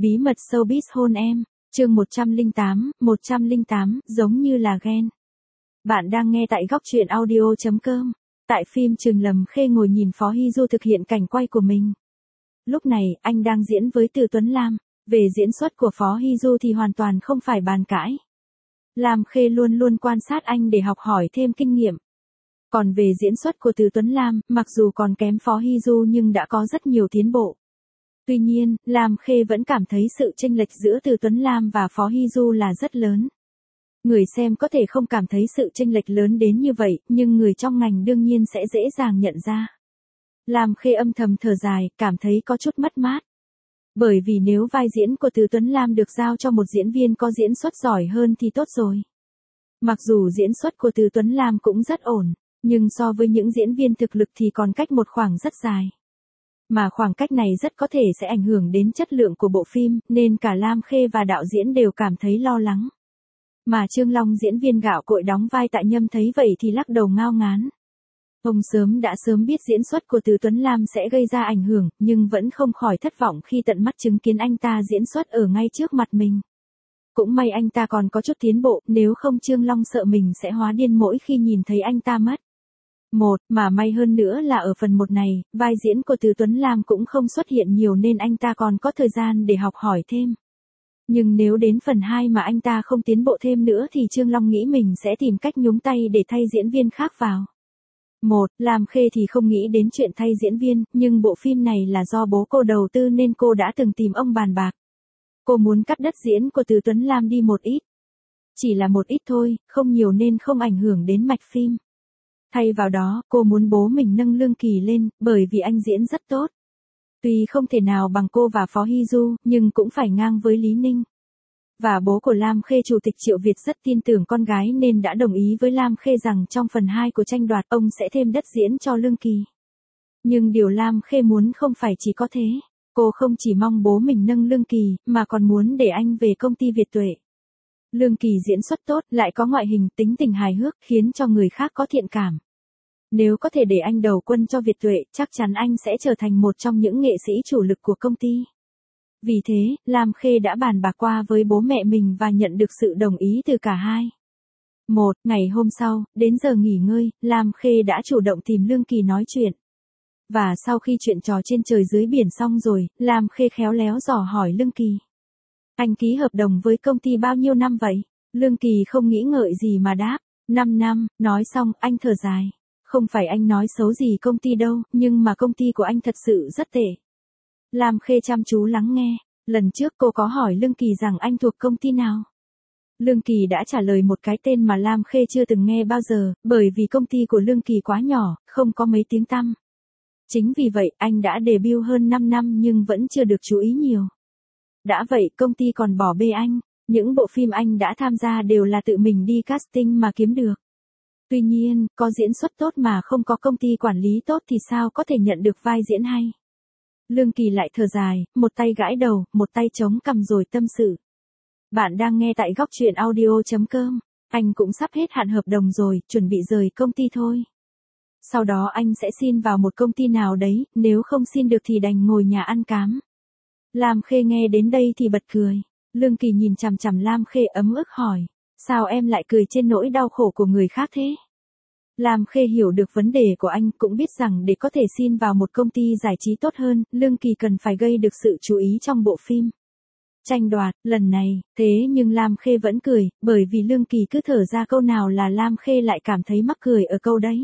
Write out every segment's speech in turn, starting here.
Bí mật showbiz hôn em, chương 108, giống như là ghen. Bạn đang nghe tại góc truyện audio.com. Tại phim Trường Lầm Khê ngồi nhìn Phó Hy Du thực hiện cảnh quay của mình. Lúc này, anh đang diễn với Từ Tuấn Lam. Về diễn xuất của Phó Hy Du thì hoàn toàn không phải bàn cãi. Lam Khê luôn luôn quan sát anh để học hỏi thêm kinh nghiệm. Còn về diễn xuất của Từ Tuấn Lam, mặc dù còn kém Phó Hy Du nhưng đã có rất nhiều tiến bộ. Tuy nhiên, Lam Khê vẫn cảm thấy sự chênh lệch giữa Từ Tuấn Lam và Phó Hy Du là rất lớn. Người xem có thể không cảm thấy sự chênh lệch lớn đến như vậy, nhưng người trong ngành đương nhiên sẽ dễ dàng nhận ra. Lam Khê âm thầm thở dài, cảm thấy có chút mất mát. Bởi vì nếu vai diễn của Từ Tuấn Lam được giao cho một diễn viên có diễn xuất giỏi hơn thì tốt rồi. Mặc dù diễn xuất của Từ Tuấn Lam cũng rất ổn, nhưng so với những diễn viên thực lực thì còn cách một khoảng rất dài. Mà khoảng cách này rất có thể sẽ ảnh hưởng đến chất lượng của bộ phim, nên cả Lam Khê và đạo diễn đều cảm thấy lo lắng. Mà Trương Long diễn viên gạo cội đóng vai Tạ Nhâm thấy vậy thì lắc đầu ngao ngán. Ông đã sớm biết diễn xuất của Từ Tuấn Lam sẽ gây ra ảnh hưởng, nhưng vẫn không khỏi thất vọng khi tận mắt chứng kiến anh ta diễn xuất ở ngay trước mặt mình. Cũng may anh ta còn có chút tiến bộ, nếu không Trương Long sợ mình sẽ hóa điên mỗi khi nhìn thấy anh ta mất. Mà may hơn nữa là ở phần 1 này, vai diễn của Từ Tuấn Lam cũng không xuất hiện nhiều nên anh ta còn có thời gian để học hỏi thêm. Nhưng nếu đến phần 2 mà anh ta không tiến bộ thêm nữa thì Trương Long nghĩ mình sẽ tìm cách nhúng tay để thay diễn viên khác vào. Lam Khê thì không nghĩ đến chuyện thay diễn viên, nhưng bộ phim này là do bố cô đầu tư nên cô đã từng tìm ông bàn bạc. Cô muốn cắt đất diễn của Từ Tuấn Lam đi một ít. Chỉ là một ít thôi, không nhiều nên không ảnh hưởng đến mạch phim. Thay vào đó, cô muốn bố mình nâng Lương Kỳ lên, bởi vì anh diễn rất tốt. Tuy không thể nào bằng cô và Phó Hy Du, nhưng cũng phải ngang với Lý Ninh. Và bố của Lam Khê Chủ tịch Triệu Việt rất tin tưởng con gái nên đã đồng ý với Lam Khê rằng trong phần 2 của tranh đoạt ông sẽ thêm đất diễn cho Lương Kỳ. Nhưng điều Lam Khê muốn không phải chỉ có thế. Cô không chỉ mong bố mình nâng Lương Kỳ, mà còn muốn để anh về công ty Việt Tuệ. Lương Kỳ diễn xuất tốt, lại có ngoại hình tính tình hài hước, khiến cho người khác có thiện cảm. Nếu có thể để anh đầu quân cho Việt Tuệ, chắc chắn anh sẽ trở thành một trong những nghệ sĩ chủ lực của công ty. Vì thế, Lam Khê đã bàn bạc qua với bố mẹ mình và nhận được sự đồng ý từ cả hai. Ngày hôm sau, đến giờ nghỉ ngơi, Lam Khê đã chủ động tìm Lương Kỳ nói chuyện. Và sau khi chuyện trò trên trời dưới biển xong rồi, Lam Khê khéo léo dò hỏi Lương Kỳ. Anh ký hợp đồng với công ty bao nhiêu năm vậy? Lương Kỳ không nghĩ ngợi gì mà đáp. 5 năm, nói xong, anh thở dài. Không phải anh nói xấu gì công ty đâu, nhưng mà công ty của anh thật sự rất tệ. Lam Khê chăm chú lắng nghe. Lần trước cô có hỏi Lương Kỳ rằng anh thuộc công ty nào. Lương Kỳ đã trả lời một cái tên mà Lam Khê chưa từng nghe bao giờ, bởi vì công ty của Lương Kỳ quá nhỏ, không có mấy tiếng tăm. Chính vì vậy, anh đã debut hơn 5 năm nhưng vẫn chưa được chú ý nhiều. Đã vậy, công ty còn bỏ bê anh. Những bộ phim anh đã tham gia đều là tự mình đi casting mà kiếm được. Tuy nhiên, có diễn xuất tốt mà không có công ty quản lý tốt thì sao có thể nhận được vai diễn hay. Lương Kỳ lại thở dài, một tay gãi đầu, một tay chống cằm rồi tâm sự. Bạn đang nghe tại góc truyện audio.com. Anh cũng sắp hết hạn hợp đồng rồi, chuẩn bị rời công ty thôi. Sau đó anh sẽ xin vào một công ty nào đấy, nếu không xin được thì đành ngồi nhà ăn cám. Lam Khê nghe đến đây thì bật cười. Lương Kỳ nhìn chằm chằm Lam Khê ấm ức hỏi. Sao em lại cười trên nỗi đau khổ của người khác thế? Lam Khê hiểu được vấn đề của anh, cũng biết rằng để có thể xin vào một công ty giải trí tốt hơn, Lương Kỳ cần phải gây được sự chú ý trong bộ phim. Tranh đoạt, lần này, thế nhưng Lam Khê vẫn cười, bởi vì Lương Kỳ cứ thở ra câu nào là Lam Khê lại cảm thấy mắc cười ở câu đấy.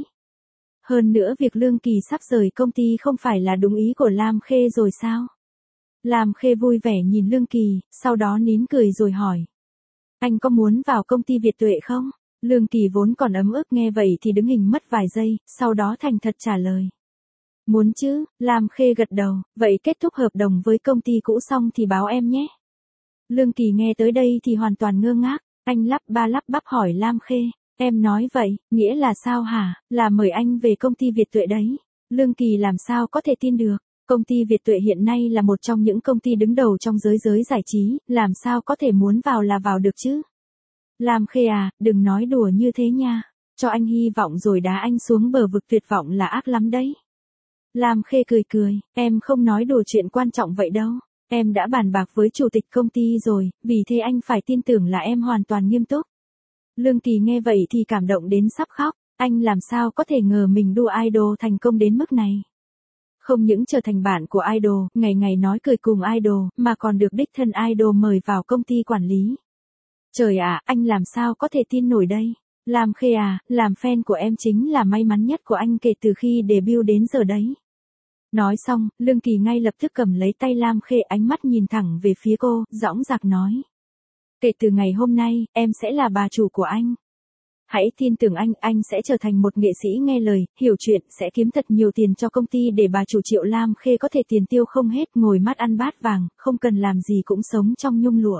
Hơn nữa việc Lương Kỳ sắp rời công ty không phải là đúng ý của Lam Khê rồi sao? Lam Khê vui vẻ nhìn Lương Kỳ, sau đó nín cười rồi hỏi. Anh có muốn vào công ty Việt Tuệ không? Lương Kỳ vốn còn ấm ức nghe vậy thì đứng hình mất vài giây, sau đó thành thật trả lời. Muốn chứ, Lam Khê gật đầu, vậy kết thúc hợp đồng với công ty cũ xong thì báo em nhé. Lương Kỳ nghe tới đây thì hoàn toàn ngơ ngác, anh lắp bắp hỏi Lam Khê. Em nói vậy, nghĩa là sao hả? Là mời anh về công ty Việt Tuệ đấy. Lương Kỳ làm sao có thể tin được. Công ty Việt Tuệ hiện nay là một trong những công ty đứng đầu trong giới giải trí, làm sao có thể muốn vào là vào được chứ? Lam Khê à, đừng nói đùa như thế nha. Cho anh hy vọng rồi đá anh xuống bờ vực tuyệt vọng là ác lắm đấy. Lam Khê cười, em không nói đùa chuyện quan trọng vậy đâu. Em đã bàn bạc với chủ tịch công ty rồi, vì thế anh phải tin tưởng là em hoàn toàn nghiêm túc. Lương Kỳ nghe vậy thì cảm động đến sắp khóc, anh làm sao có thể ngờ mình đua idol thành công đến mức này. Không những trở thành bạn của idol, ngày ngày nói cười cùng idol, mà còn được đích thân idol mời vào công ty quản lý. Trời ạ, anh làm sao có thể tin nổi đây? Lam Khê à, làm fan của em chính là may mắn nhất của anh kể từ khi debut đến giờ đấy. Nói xong, Lương Kỳ ngay lập tức cầm lấy tay Lam Khê, ánh mắt nhìn thẳng về phía cô, dõng dạc nói. Kể từ ngày hôm nay, em sẽ là bà chủ của anh. Hãy tin tưởng anh sẽ trở thành một nghệ sĩ nghe lời, hiểu chuyện, sẽ kiếm thật nhiều tiền cho công ty để bà chủ Triệu Lam Khê có thể tiền tiêu không hết, ngồi mắt ăn bát vàng, không cần làm gì cũng sống trong nhung lụa.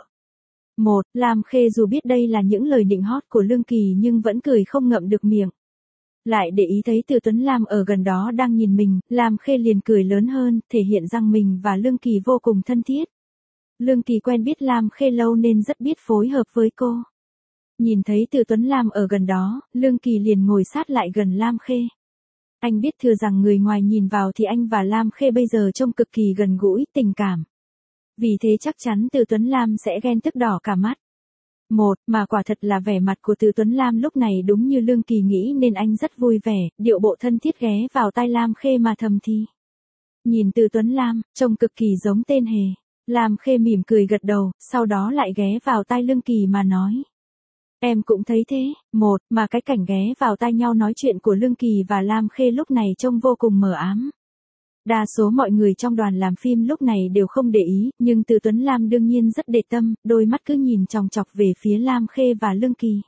Lam Khê dù biết đây là những lời nịnh hót của Lương Kỳ nhưng vẫn cười không ngậm được miệng. Lại để ý thấy Từ Tuấn Lam ở gần đó đang nhìn mình, Lam Khê liền cười lớn hơn, thể hiện rằng mình và Lương Kỳ vô cùng thân thiết. Lương Kỳ quen biết Lam Khê lâu nên rất biết phối hợp với cô. Nhìn thấy Từ Tuấn Lam ở gần đó, Lương Kỳ liền ngồi sát lại gần Lam Khê. Anh biết thừa rằng người ngoài nhìn vào thì anh và Lam Khê bây giờ trông cực kỳ gần gũi, tình cảm. Vì thế chắc chắn Từ Tuấn Lam sẽ ghen tức đỏ cả mắt. Mà quả thật là vẻ mặt của Từ Tuấn Lam lúc này đúng như Lương Kỳ nghĩ nên anh rất vui vẻ, điệu bộ thân thiết ghé vào tai Lam Khê mà thầm thì. Nhìn Từ Tuấn Lam, trông cực kỳ giống tên hề. Lam Khê mỉm cười gật đầu, sau đó lại ghé vào tai Lương Kỳ mà nói. Em cũng thấy thế. Mà cái cảnh ghé vào tai nhau nói chuyện của Lương Kỳ và Lam Khê lúc này trông vô cùng mờ ám. Đa số mọi người trong đoàn làm phim lúc này đều không để ý, nhưng Từ Tuấn Lam đương nhiên rất để tâm, đôi mắt cứ nhìn chòng chọc về phía Lam Khê và Lương Kỳ.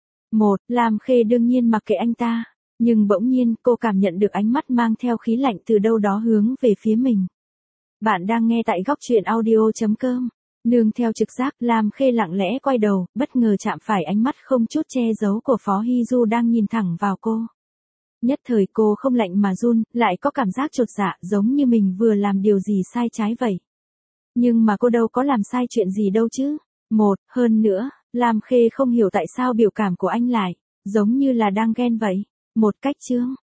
Lam Khê đương nhiên mặc kệ anh ta, nhưng bỗng nhiên cô cảm nhận được ánh mắt mang theo khí lạnh từ đâu đó hướng về phía mình. Bạn đang nghe tại góc truyện audio.com. Nương theo trực giác, Lam Khê lặng lẽ quay đầu, bất ngờ chạm phải ánh mắt không chút che giấu của Phó Hy Du đang nhìn thẳng vào cô. Nhất thời cô không lạnh mà run, lại có cảm giác chột dạ giống như mình vừa làm điều gì sai trái vậy. Nhưng mà cô đâu có làm sai chuyện gì đâu chứ. Hơn nữa, Lam Khê không hiểu tại sao biểu cảm của anh lại giống như là đang ghen vậy. Một cách chướng